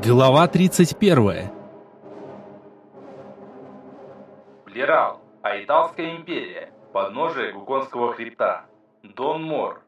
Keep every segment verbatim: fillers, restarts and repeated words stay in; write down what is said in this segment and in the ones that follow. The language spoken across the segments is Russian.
Глава тридцать первая. Блерал. Айталская империя. Подножие Гуконского хребта. Дон Мор.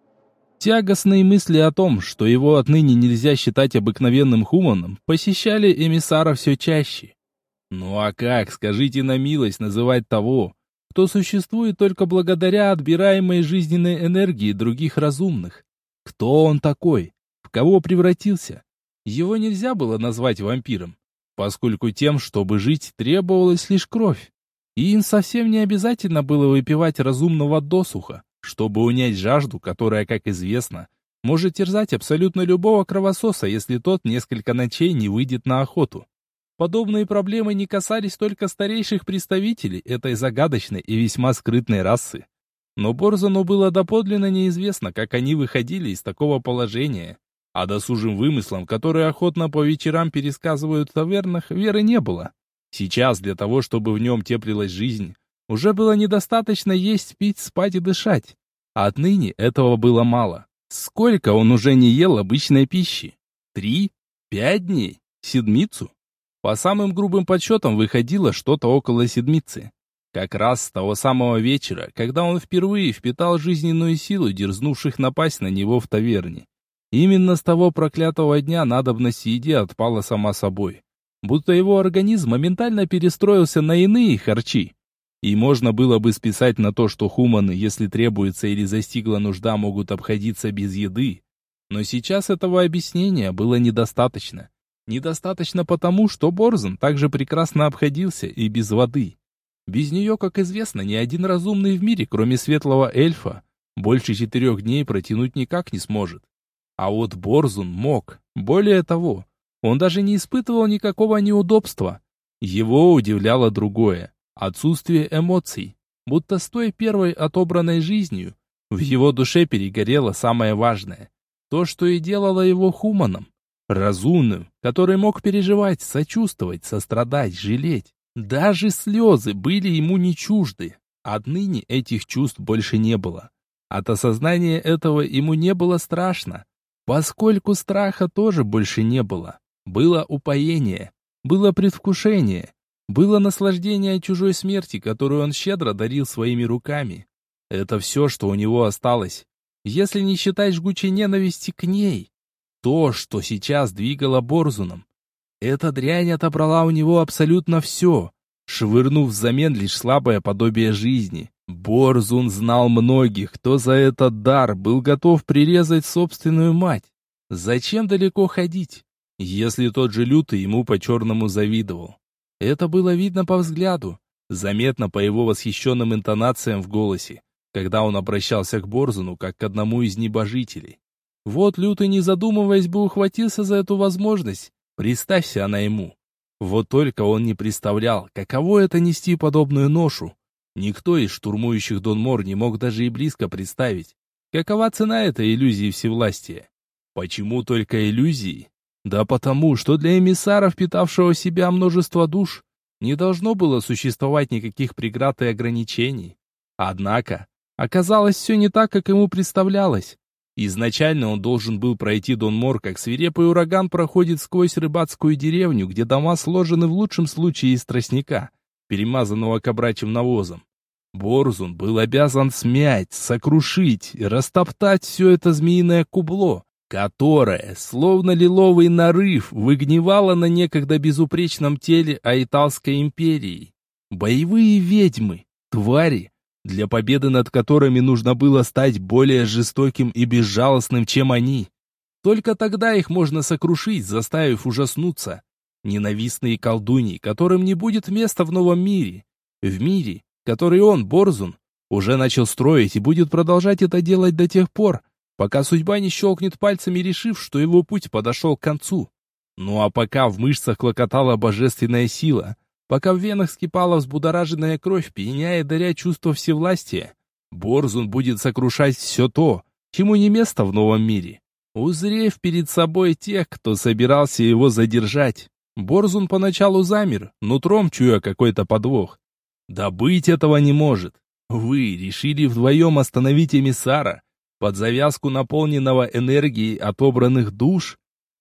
Тягостные мысли о том, что его отныне нельзя считать обыкновенным хуманом, посещали эмиссара все чаще. Ну а как, скажите на милость, называть того, кто существует только благодаря отбираемой жизненной энергии других разумных? Кто он такой? В кого превратился? Его нельзя было назвать вампиром, поскольку тем, чтобы жить, требовалась лишь кровь. И им совсем не обязательно было выпивать разумного досуха, чтобы унять жажду, которая, как известно, может терзать абсолютно любого кровососа, если тот несколько ночей не выйдет на охоту. Подобные проблемы не касались только старейших представителей этой загадочной и весьма скрытной расы. Но Борзану было доподлинно неизвестно, как они выходили из такого положения. А досужим вымыслам, которые охотно по вечерам пересказывают в тавернах, веры не было. Сейчас для того, чтобы в нем теплилась жизнь, уже было недостаточно есть, пить, спать и дышать. А отныне этого было мало. Сколько он уже не ел обычной пищи? Три? Пять дней? Седмицу? По самым грубым подсчетам выходило что-то около седмицы. Как раз с того самого вечера, когда он впервые впитал жизненную силу дерзнувших напасть на него в таверне. Именно с того проклятого дня надобность еде отпала сама собой. Будто его организм моментально перестроился на иные харчи. И можно было бы списать на то, что хуманы, если требуется или застигла нужда, могут обходиться без еды. Но сейчас этого объяснения было недостаточно. Недостаточно потому, что Борзан также прекрасно обходился и без воды. Без нее, как известно, ни один разумный в мире, кроме светлого эльфа, больше четырех дней протянуть никак не сможет. А вот Борзун мог. Более того, он даже не испытывал никакого неудобства. Его удивляло другое – отсутствие эмоций. Будто с той первой отобранной жизнью в его душе перегорело самое важное. То, что и делало его хуманом. Разумным, который мог переживать, сочувствовать, сострадать, жалеть. Даже слезы были ему не чужды. Отныне этих чувств больше не было. От осознания этого ему не было страшно. Поскольку страха тоже больше не было. Было упоение, было предвкушение, было наслаждение чужой смерти, которую он щедро дарил своими руками. Это все, что у него осталось, если не считать жгучей ненависти к ней. То, что сейчас двигало Борзуном. Эта дрянь отобрала у него абсолютно все, швырнув взамен лишь слабое подобие жизни. Борзун знал многих, кто за этот дар был готов прирезать собственную мать. Зачем далеко ходить, если тот же Лютый ему по-черному завидовал? Это было видно по взгляду, заметно по его восхищенным интонациям в голосе, когда он обращался к Борзуну как к одному из небожителей. Вот Лютый, не задумываясь бы, ухватился за эту возможность, представься она ему. Вот только он не представлял, каково это нести подобную ношу. Никто из штурмующих Дон Мор не мог даже и близко представить, какова цена этой иллюзии всевластия. Почему только иллюзии? Да потому, что для эмиссара, впитавшего в себя множество душ, не должно было существовать никаких преград и ограничений. Однако, оказалось все не так, как ему представлялось. Изначально он должен был пройти Дон Мор, как свирепый ураган проходит сквозь рыбацкую деревню, где дома сложены в лучшем случае из тростника, перемазанного кобрачьим навозом. Борзун был обязан смять, сокрушить, растоптать все это змеиное кубло, которое, словно лиловый нарыв, выгнивало на некогда безупречном теле Айталской империи. Боевые ведьмы, твари, для победы над которыми нужно было стать более жестоким и безжалостным, чем они. Только тогда их можно сокрушить, заставив ужаснуться. Ненавистные колдуньи, которым не будет места в новом мире. В мире, который он, Борзун, уже начал строить и будет продолжать это делать до тех пор, пока судьба не щелкнет пальцами, решив, что его путь подошел к концу. Ну а пока в мышцах клокотала божественная сила, пока в венах вскипала взбудораженная кровь, пьяняя и даря чувство всевластия, Борзун будет сокрушать все то, чему не место в новом мире. Узрев перед собой тех, кто собирался его задержать, Борзун поначалу замер, нутром чуя какой-то подвох. Да быть этого не может. Вы решили вдвоем остановить эмиссара, под завязку наполненного энергией отобранных душ?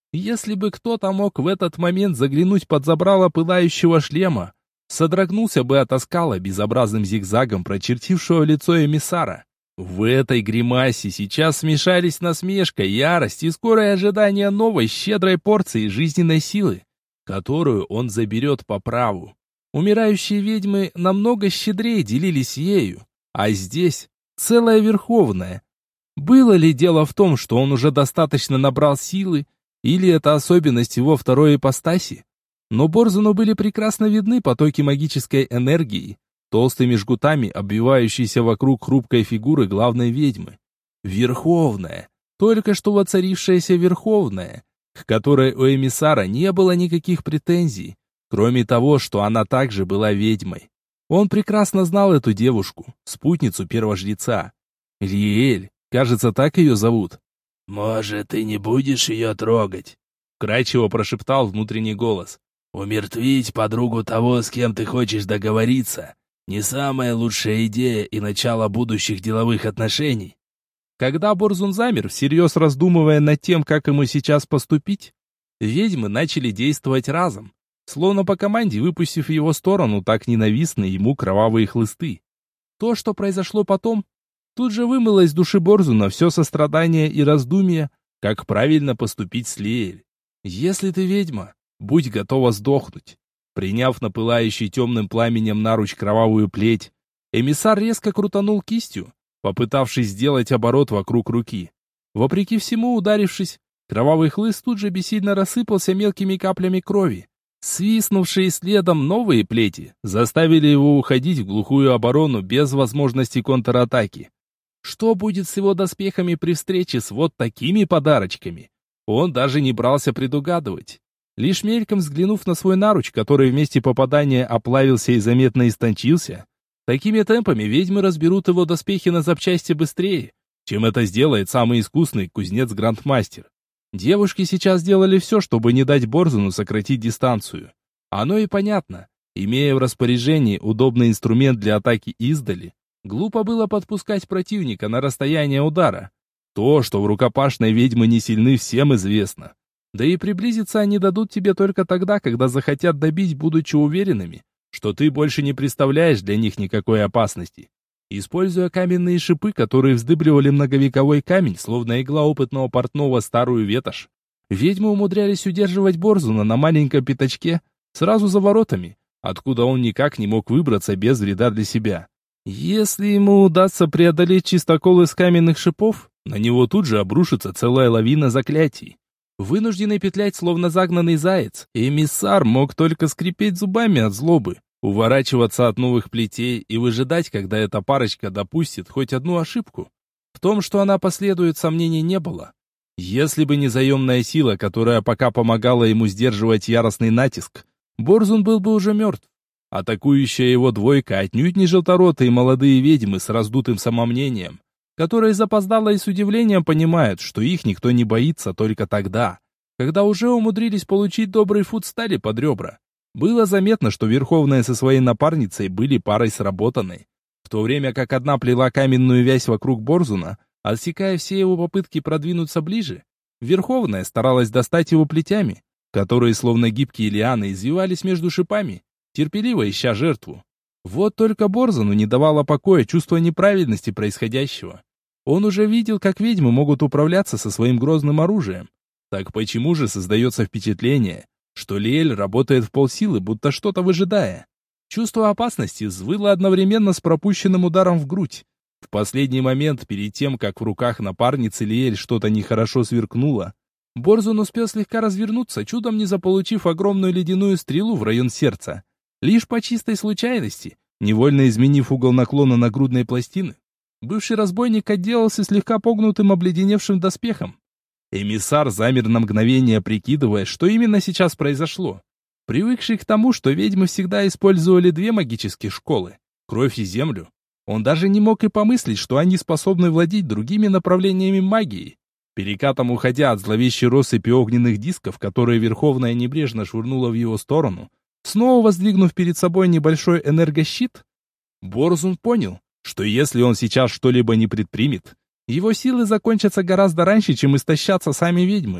Если бы кто-то мог в этот момент заглянуть под забрало пылающего шлема, содрогнулся бы от оскала безобразным зигзагом, прочертившего лицо эмиссара. В этой гримасе сейчас смешались насмешка, ярость и скорое ожидание новой щедрой порции жизненной силы, которую он заберет по праву. Умирающие ведьмы намного щедрее делились ею, а здесь целая верховная. Было ли дело в том, что он уже достаточно набрал силы, или это особенность его второй ипостаси? Но Борзуну были прекрасно видны потоки магической энергии, толстыми жгутами обвивающиеся вокруг хрупкой фигуры главной ведьмы. Верховная, только что воцарившаяся Верховная, к которой у эмиссара не было никаких претензий, кроме того, что она также была ведьмой. Он прекрасно знал эту девушку, спутницу первожреца. Лиэль, кажется, так ее зовут. «Может, ты не будешь ее трогать?» — вкрадчиво прошептал внутренний голос. «Умертвить подругу того, с кем ты хочешь договориться, не самая лучшая идея и начало будущих деловых отношений». Когда Борзун замер, всерьез раздумывая над тем, как ему сейчас поступить, ведьмы начали действовать разом, словно по команде выпустив в его сторону так ненавистные ему кровавые хлысты. То, что произошло потом, тут же вымыло из души Борзуна все сострадание и раздумья, как правильно поступить с Лиэль. Если ты ведьма, будь готова сдохнуть. Приняв на пылающий темным пламенем наруч кровавую плеть, эмиссар резко крутанул кистью, попытавшись сделать оборот вокруг руки. Вопреки всему, ударившись, кровавый хлыст тут же бессильно рассыпался мелкими каплями крови. Свистнувшие следом новые плети заставили его уходить в глухую оборону без возможности контратаки. Что будет с его доспехами при встрече с вот такими подарочками? Он даже не брался предугадывать. Лишь мельком взглянув на свой наруч, который вместе попадания оплавился и заметно истончился, такими темпами ведьмы разберут его доспехи на запчасти быстрее, чем это сделает самый искусный кузнец-грандмастер. Девушки сейчас делали все, чтобы не дать Борзуну сократить дистанцию. Оно и понятно. Имея в распоряжении удобный инструмент для атаки издали, глупо было подпускать противника на расстояние удара. То, что в рукопашной ведьмы не сильны, всем известно. Да и приблизиться они дадут тебе только тогда, когда захотят добить, будучи уверенными, что ты больше не представляешь для них никакой опасности. Используя каменные шипы, которые вздыбливали многовековой камень, словно игла опытного портного старую ветошь, ведьмы умудрялись удерживать Борзуна на маленьком пятачке, сразу за воротами, откуда он никак не мог выбраться без вреда для себя. Если ему удастся преодолеть чистокол из каменных шипов, на него тут же обрушится целая лавина заклятий. Вынужденный петлять, словно загнанный заяц, эмиссар мог только скрипеть зубами от злобы, уворачиваться от новых плетей и выжидать, когда эта парочка допустит хоть одну ошибку. В том, что она последует, сомнений не было. Если бы не заемная сила, которая пока помогала ему сдерживать яростный натиск, Борзун был бы уже мертв. Атакующая его двойка отнюдь не желторотые молодые ведьмы с раздутым самомнением, которые запоздало и с удивлением понимают, что их никто не боится только тогда, когда уже умудрились получить добрый фут стали под ребра. Было заметно, что Верховная со своей напарницей были парой сработанной, в то время как одна плела каменную вязь вокруг Борзуна, отсекая все его попытки продвинуться ближе. Верховная старалась достать его плетями, которые, словно гибкие лианы, извивались между шипами, терпеливо ища жертву. Вот только Борзуну не давало покоя чувство неправильности происходящего. Он уже видел, как ведьмы могут управляться со своим грозным оружием. Так почему же создается впечатление, что Лиэль работает в полсилы, будто что-то выжидая? Чувство опасности взвыло одновременно с пропущенным ударом в грудь. В последний момент, перед тем, как в руках напарницы Лиэль что-то нехорошо сверкнуло, Борзун успел слегка развернуться, чудом не заполучив огромную ледяную стрелу в район сердца. Лишь по чистой случайности, невольно изменив угол наклона нагрудной пластины, бывший разбойник отделался слегка погнутым обледеневшим доспехом. Эмиссар замер на мгновение, прикидывая, что именно сейчас произошло. Привыкший к тому, что ведьмы всегда использовали две магические школы — кровь и землю, он даже не мог и помыслить, что они способны владеть другими направлениями магии. Перекатом уходя от зловещей россыпи огненных дисков, которые Верховная небрежно швырнула в его сторону, снова воздвигнув перед собой небольшой энергощит, Борзун понял, что если он сейчас что-либо не предпримет, его силы закончатся гораздо раньше, чем истощатся сами ведьмы.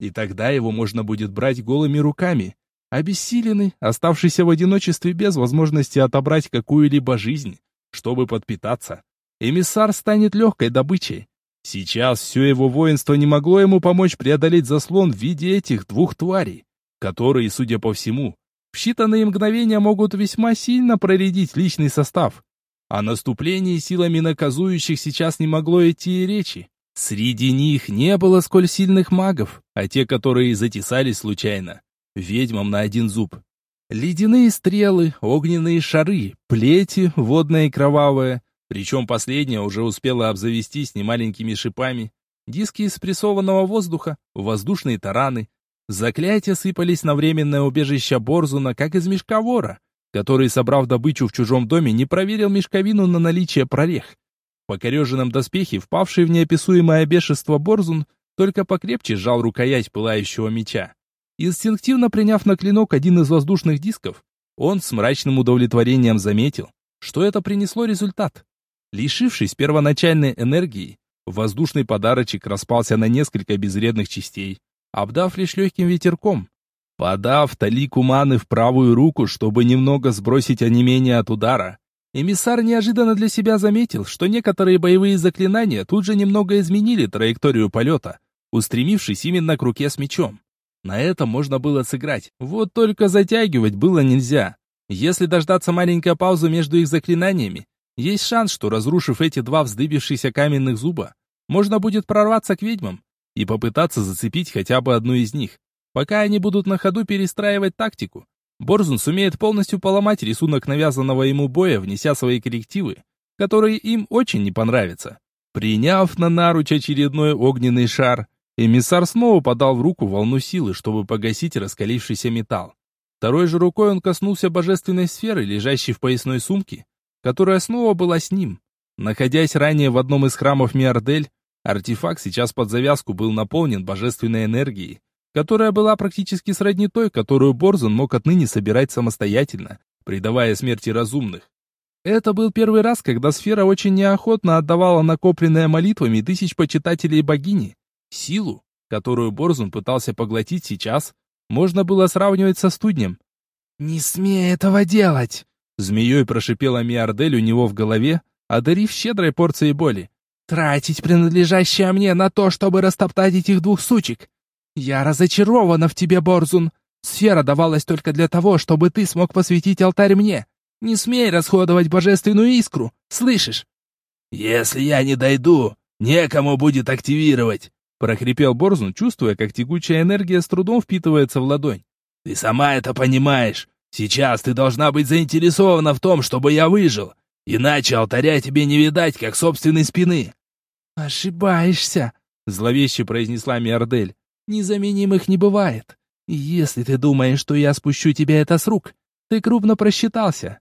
и тогда его можно будет брать голыми руками. Обессиленный, оставшийся в одиночестве без возможности отобрать какую-либо жизнь, чтобы подпитаться, эмиссар станет легкой добычей. Сейчас все его воинство не могло ему помочь преодолеть заслон в виде этих двух тварей, которые, судя по всему, в считанные мгновения могут весьма сильно проредить личный состав. О наступлении силами наказующих сейчас не могло идти и речи. Среди них не было сколь сильных магов, а те, которые затесались случайно, ведьмам на один зуб. Ледяные стрелы, огненные шары, плети, водная и кровавая, причем последняя уже успела обзавестись немаленькими шипами, диски из спрессованного воздуха, воздушные тараны. Заклятия сыпались на временное убежище Борзуна, как из мешка вора, который, собрав добычу в чужом доме, не проверил мешковину на наличие прорех. В покореженном доспехе, впавший в неописуемое бешенство Борзун, только покрепче сжал рукоять пылающего меча. Инстинктивно приняв на клинок один из воздушных дисков, он с мрачным удовлетворением заметил, что это принесло результат. Лишившись первоначальной энергии, воздушный подарочек распался на несколько безвредных частей, обдав лишь легким ветерком. Подав талику маны в правую руку, чтобы немного сбросить онемение от удара, эмиссар неожиданно для себя заметил, что некоторые боевые заклинания тут же немного изменили траекторию полета, устремившись именно к руке с мечом. На этом можно было сыграть, вот только затягивать было нельзя. Если дождаться маленькой паузы между их заклинаниями, есть шанс, что, разрушив эти два вздыбившихся каменных зуба, можно будет прорваться к ведьмам и попытаться зацепить хотя бы одну из них. Пока они будут на ходу перестраивать тактику, Борзун сумеет полностью поломать рисунок навязанного ему боя, внеся свои коррективы, которые им очень не понравятся. Приняв на наруч очередной огненный шар, эмиссар снова подал в руку волну силы, чтобы погасить раскалившийся металл. Второй же рукой он коснулся божественной сферы, лежащей в поясной сумке, которая снова была с ним. Находясь ранее в одном из храмов Миардель, артефакт сейчас под завязку был наполнен божественной энергией, которая была практически сродни той, которую Борзун мог отныне собирать самостоятельно, предавая смерти разумных. Это был первый раз, когда сфера очень неохотно отдавала накопленное молитвами тысяч почитателей богини. Силу, которую Борзун пытался поглотить сейчас, можно было сравнивать со студнем. «Не смей этого делать!» Змеей прошипела Миардель у него в голове, одарив щедрой порцией боли. «Тратить принадлежащее мне на то, чтобы растоптать этих двух сучек! Я разочарована в тебе, Борзун! Сфера давалась только для того, чтобы ты смог посвятить алтарь мне! Не смей расходовать божественную искру, слышишь?» «Если я не дойду, некому будет активировать!» прохрипел Борзун, чувствуя, как тягучая энергия с трудом впитывается в ладонь. «Ты сама это понимаешь! Сейчас ты должна быть заинтересована в том, чтобы я выжил, иначе алтаря тебе не видать, как собственной спины!» «Ошибаешься!» — зловеще произнесла Миардель. «Незаменимых не бывает. Если ты думаешь, что я спущу тебе это с рук, ты крупно просчитался».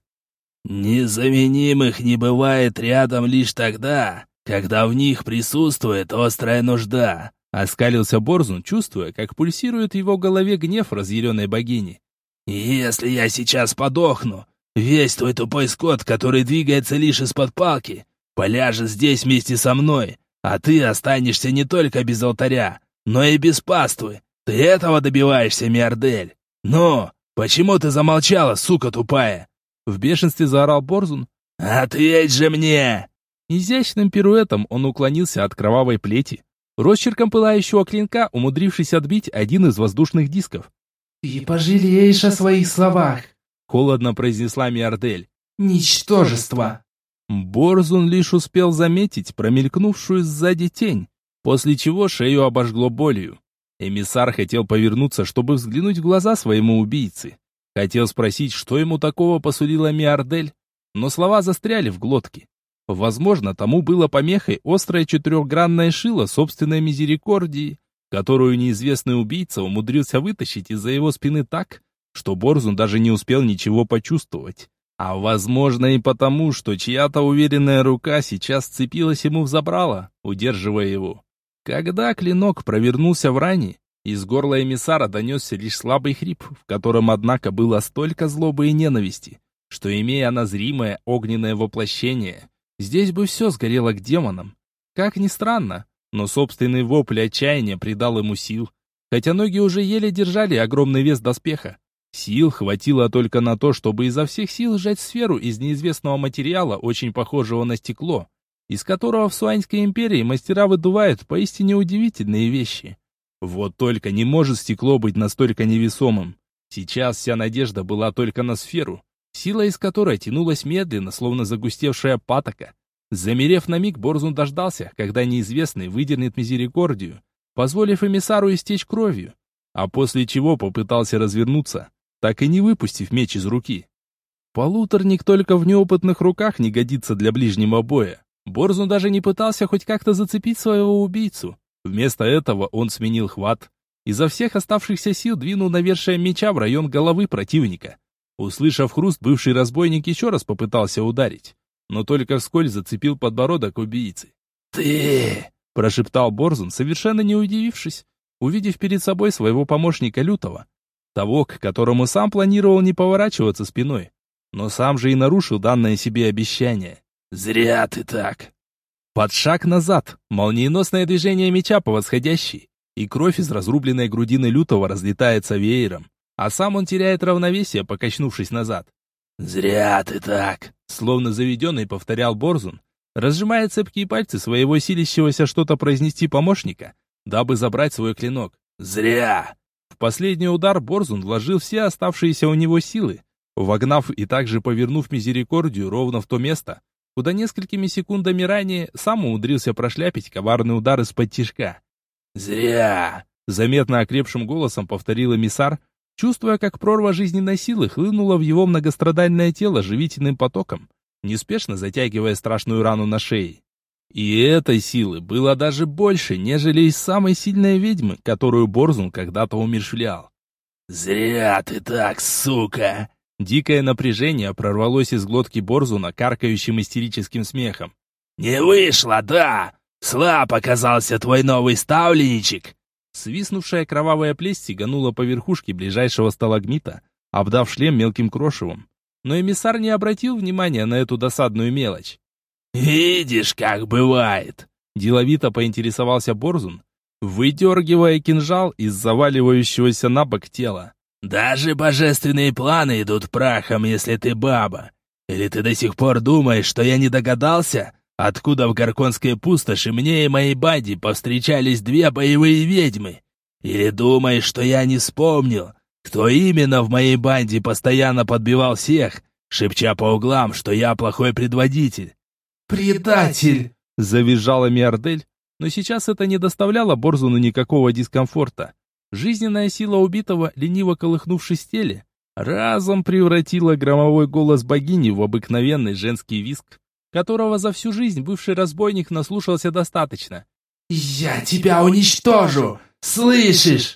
«Незаменимых не бывает рядом лишь тогда, когда в них присутствует острая нужда», — оскалился Борзун, чувствуя, как пульсирует в его голове гнев разъяренной богини. «Если я сейчас подохну, весь твой тупой скот, который двигается лишь из-под палки, поляжет здесь вместе со мной, а ты останешься не только без алтаря, но и без паствы. Ты этого добиваешься, Миардель? Ну, почему ты замолчала, сука тупая?» В бешенстве заорал Борзун. «Ответь же мне!» Изящным пируэтом он уклонился от кровавой плети, росчерком пылающего клинка, умудрившись отбить один из воздушных дисков. «Ты пожалеешь о своих словах!» — холодно произнесла Миардель. «Ничтожество!» Борзун лишь успел заметить промелькнувшую сзади тень, после чего шею обожгло болью. Эмиссар хотел повернуться, чтобы взглянуть в глаза своему убийце. Хотел спросить, что ему такого посулила Миардель, но слова застряли в глотке. Возможно, тому было помехой острое четырехгранное шило собственной мизерикордии, которую неизвестный убийца умудрился вытащить из-за его спины так, что Борзун даже не успел ничего почувствовать. А возможно и потому, что чья-то уверенная рука сейчас вцепилась ему в забрало, удерживая его. Когда клинок провернулся в ране, из горла эмиссара донесся лишь слабый хрип, в котором, однако, было столько злобы и ненависти, что, имея она зримое огненное воплощение, здесь бы все сгорело к демонам. Как ни странно, но собственный вопль отчаяния придал ему сил. хотя ноги уже еле держали огромный вес доспеха. Сил хватило только на то, чтобы изо всех сил сжать сферу из неизвестного материала, очень похожего на стекло, из которого в Суаньской империи мастера выдувают поистине удивительные вещи. Вот только не может стекло быть настолько невесомым. Сейчас вся надежда была только на сферу, сила из которой тянулась медленно, словно загустевшая патока. Замерев на миг, Борзун дождался, когда неизвестный выдернет мизерикордию, позволив эмиссару истечь кровью, а после чего попытался развернуться, так и не выпустив меч из руки. Полуторник только в неопытных руках не годится для ближнего боя. Борзун даже не пытался хоть как-то зацепить своего убийцу. Вместо этого он сменил хват. Изо всех оставшихся сил двинул навершием меча в район головы противника. Услышав хруст, бывший разбойник еще раз попытался ударить, но только вскользь зацепил подбородок убийцы. «Ты!» – прошептал Борзун, совершенно не удивившись, увидев перед собой своего помощника Лютого, того, к которому сам планировал не поворачиваться спиной, но сам же и нарушил данное себе обещание. «Зря ты так!» Под шаг назад, молниеносное движение меча по восходящей, и кровь из разрубленной грудины Лютого разлетается веером, а сам он теряет равновесие, покачнувшись назад. «Зря ты так!» Словно заведенный повторял Борзун, разжимая цепкие пальцы своего силящегося что-то произнести помощника, дабы забрать свой клинок. «Зря!» В последний удар Борзун вложил все оставшиеся у него силы, вогнав и также повернув мизерикордию ровно в то место, куда несколькими секундами ранее сам умудрился прошляпить коварный удар из-под тишка. «Зря!» — заметно окрепшим голосом повторил эмиссар, чувствуя, как прорва жизненной силы хлынула в его многострадальное тело живительным потоком, неспешно затягивая страшную рану на шее. И этой силы было даже больше, нежели из самой сильной ведьмы, которую Борзун когда-то умерщвлял. «Зря ты так, сука!» Дикое напряжение прорвалось из глотки Борзуна каркающим истерическим смехом. «Не вышло, да! Слаб оказался твой новый ставленничек!» Свистнувшая кровавая плеть стеганула по верхушке ближайшего сталагмита, обдав шлем мелким крошевом. Но эмиссар не обратил внимания на эту досадную мелочь. «Видишь, как бывает!» Деловито поинтересовался Борзун, выдергивая кинжал из заваливающегося на бок тела. «Даже божественные планы идут прахом, если ты баба. Или ты до сих пор думаешь, что я не догадался, откуда в Гарконской пустоши мне и моей банде повстречались две боевые ведьмы? Или думаешь, что я не вспомнил, кто именно в моей банде постоянно подбивал всех, шепча по углам, что я плохой предводитель?» «Предатель!» — завизжала Миардель, но сейчас это не доставляло Борзуну никакого дискомфорта. Жизненная сила убитого, лениво колыхнувшись в теле, разом превратила громовой голос богини в обыкновенный женский визг, которого за всю жизнь бывший разбойник наслушался достаточно. «Я тебя уничтожу! Слышишь?»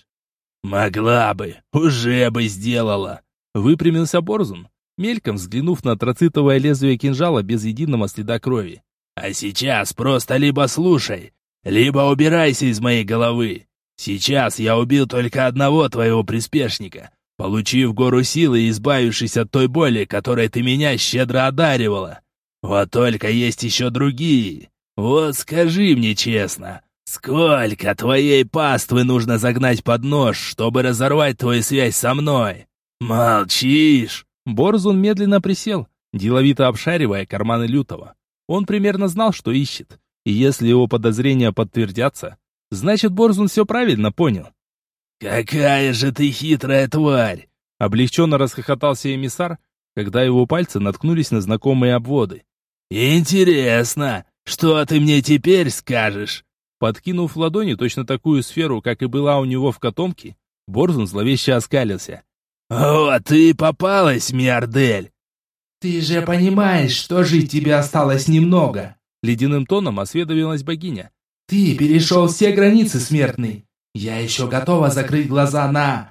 «Могла бы, уже бы сделала!» Выпрямился Борзун, мельком взглянув на троцитовое лезвие кинжала без единого следа крови. «А сейчас просто либо слушай, либо убирайся из моей головы. Сейчас я убил только одного твоего приспешника, получив гору силы и избавившись от той боли, которой ты меня щедро одаривала. Вот только есть еще другие. Вот скажи мне честно, сколько твоей паствы нужно загнать под нож, чтобы разорвать твою связь со мной? Молчишь?» Борзун медленно присел, деловито обшаривая карманы Лютого. Он примерно знал, что ищет, и если его подозрения подтвердятся, значит, Борзун все правильно понял. «Какая же ты хитрая тварь!» Облегченно расхохотался эмиссар, когда его пальцы наткнулись на знакомые обводы. «Интересно, что ты мне теперь скажешь?» Подкинув в ладони точно такую сферу, как и была у него в котомке, Борзун зловеще оскалился. «О, ты попалась, Миардель!» «Ты же понимаешь, что жить тебе осталось немного!» Ледяным тоном осведомилась богиня. «Ты перешел все границы, смертный! Я еще готова закрыть глаза на...»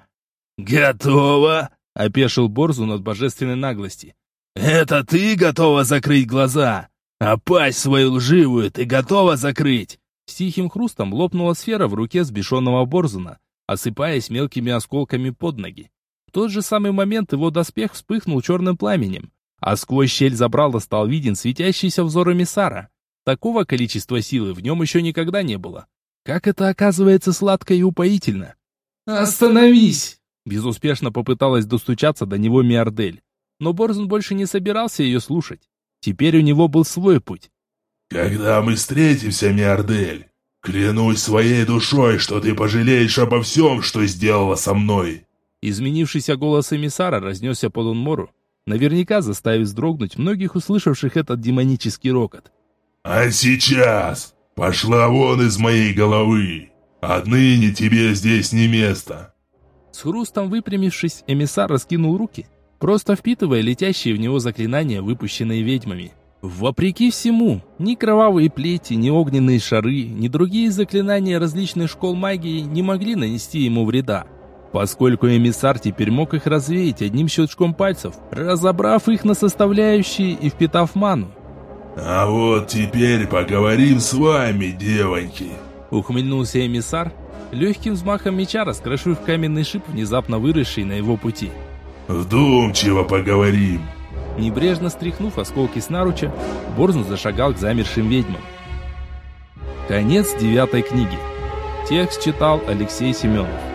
«Готова?» — опешил Борзун от божественной наглости. «Это ты готова закрыть глаза? А пасть свою лживую ты готова закрыть?» С тихим хрустом лопнула сфера в руке сбешенного Борзуна, осыпаясь мелкими осколками под ноги. В тот же самый момент его доспех вспыхнул черным пламенем, а сквозь щель забрала стал виден светящийся взор эмиссара. Такого количества силы в нем еще никогда не было. Как это оказывается сладко и упоительно. «Остановись!» Безуспешно попыталась достучаться до него Миардель. Но Борзун больше не собирался ее слушать. Теперь у него был свой путь. «Когда мы встретимся, Миардель, клянусь своей душой, что ты пожалеешь обо всем, что сделала со мной!» Изменившийся голос эмиссара разнесся по Донмору, наверняка заставив вздрогнуть многих услышавших этот демонический рокот. «А сейчас пошла вон из моей головы! Отныне тебе здесь не место!» С хрустом выпрямившись, эмиссар раскинул руки, просто впитывая летящие в него заклинания, выпущенные ведьмами. Вопреки всему, ни кровавые плети, ни огненные шары, ни другие заклинания различных школ магии не могли нанести ему вреда, поскольку эмиссар теперь мог их развеять одним щелчком пальцев, разобрав их на составляющие и впитав ману. «А вот теперь поговорим с вами, девоньки!» Ухмыльнулся эмиссар, легким взмахом меча раскрошив каменный шип, внезапно выросший на его пути. «Вдумчиво поговорим!» Небрежно стряхнув осколки с наруча, Борзун зашагал к замершим ведьмам. Конец девятой книги. Текст читал Алексей Семенов.